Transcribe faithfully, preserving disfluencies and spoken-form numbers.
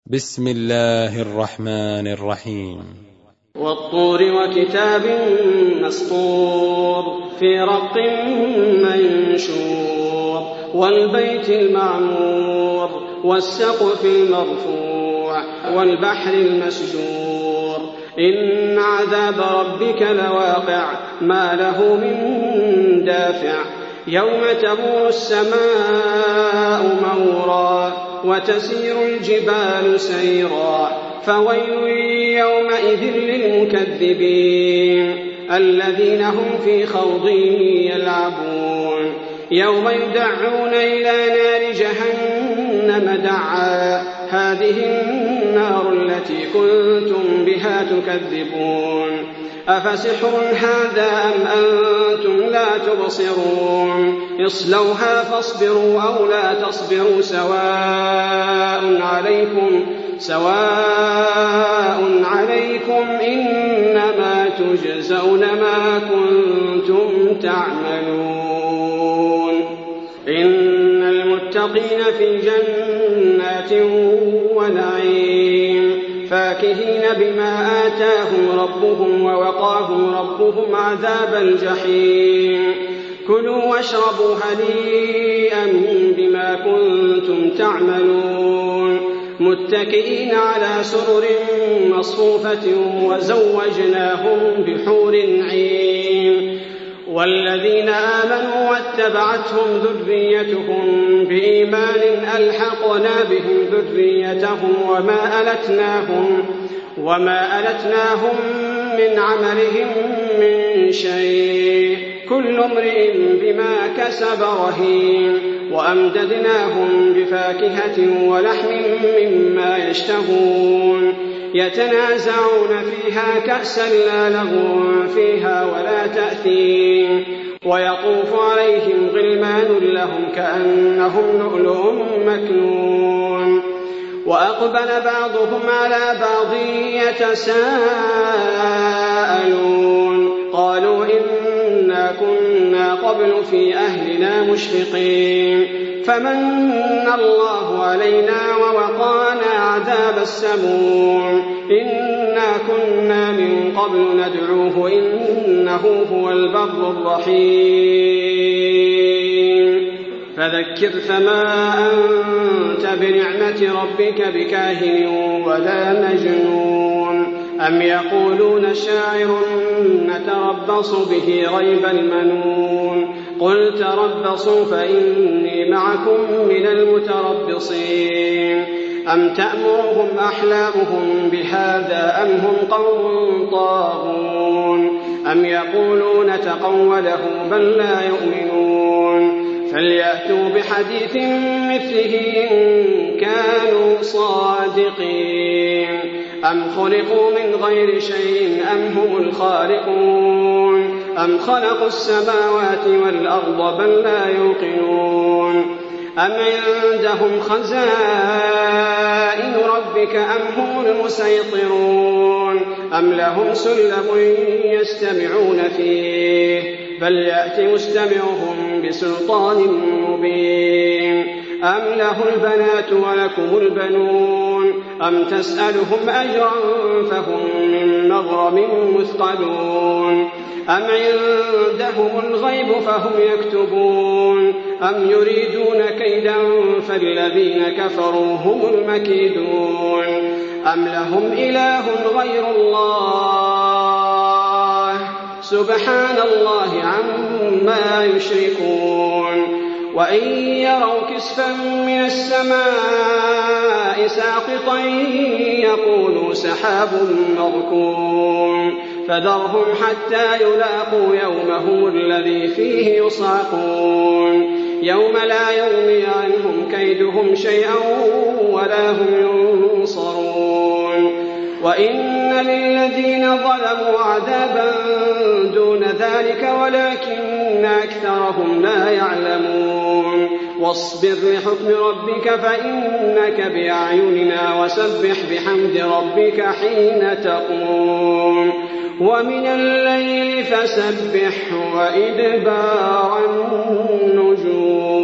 بسم الله الرحمن الرحيم. والطور وكتاب مسطور في رق منشور والبيت المعمور والسقف المرفوع والبحر المسجور إن عذاب ربك لواقع ما له من دافع يوم تمور السماء مورا وتسير الجبال سيرا فويل يومئذ للمكذبين الذين هم في خوض يلعبون يوم يدعون إلى نار جهنم دعا هذه النار التي كنتم بها تكذبون أفسحر هذا أم أنتم لا تبصرون اصلوها فاصبروا أو لا تصبروا سواء عليكم سواء عليكم إنما تجزون ما كنتم تعملون إن المتقين في جنات ونعيم فاكهين بما آتاهم ربهم ووقاهم ربهم عذاب الجحيم كلوا واشربوا هنيئا بما كنتم تعملون متكئين على سرر مصفوفة وزوجناهم بحور عين والذين آمنوا واتبعتهم ذريتهم بإيمان ألحقنا بهم ذريتهم وما ألتناهم, وما ألتناهم من عملهم من شيء كل امرئ بما كسب رهين وأمددناهم بفاكهة ولحم مما يشتهون يتنازعون فيها كأسا لا لغو فيها ولا تأثيم ويطوف عليهم غلمان لهم كأنهم لؤلؤ مكنون وأقبل بعضهم على بعض يتساءلون قالوا إنا كنا قبل في أهلنا مشفقين فمن الله علينا ووقانا عذاب السموم إنا كنا من قبل ندعوه إنه هو البر الرحيم فذكر فما أنت بنعمة ربك بكاهن ولا مجنون أم يقولون شاعر نتربص به ريب المنون قل تربصوا فإني معكم من المتربصين أم تأمرهم أحلامهم بهذا أم هم قوم طاغون أم يقولون تقوله بل لا يؤمنون فليأتوا بحديث مثله إن كانوا صادقين أم خلقوا من غير شيء أم هم الخالقون أم خلقوا السماوات والأرض بل لا يوقنون أم عندهم خزائن ربك أم هم المسيطرون أم لهم سلم يستمعون فيه فليأت مستمعهم بسلطان مبين أم له البنات ولكم البنون أم تسألهم أجرا فهم من مغرم مثقلون أم عندهم الغيب فهم يكتبون أم يريدون كيدا فالذين كفروا هم المكيدون أم لهم إله غير الله سبحان الله عما يشركون وإن يروا كسفا من السماء ساقطا يقولوا سحاب مركوم فذرهم حتى يلاقوا يومهم الذي فيه يصعقون يوم لا يغني عنهم كيدهم شيئا ولا هم ينصرون وإن للذين ظلموا عذابا دون ذلك ولكن أكثرهم لا يعلمون واصبر لحكم ربك فإنك بأعيننا وسبح بحمد ربك حين تقوم ومن الليل فسبح وإدبار النجوم.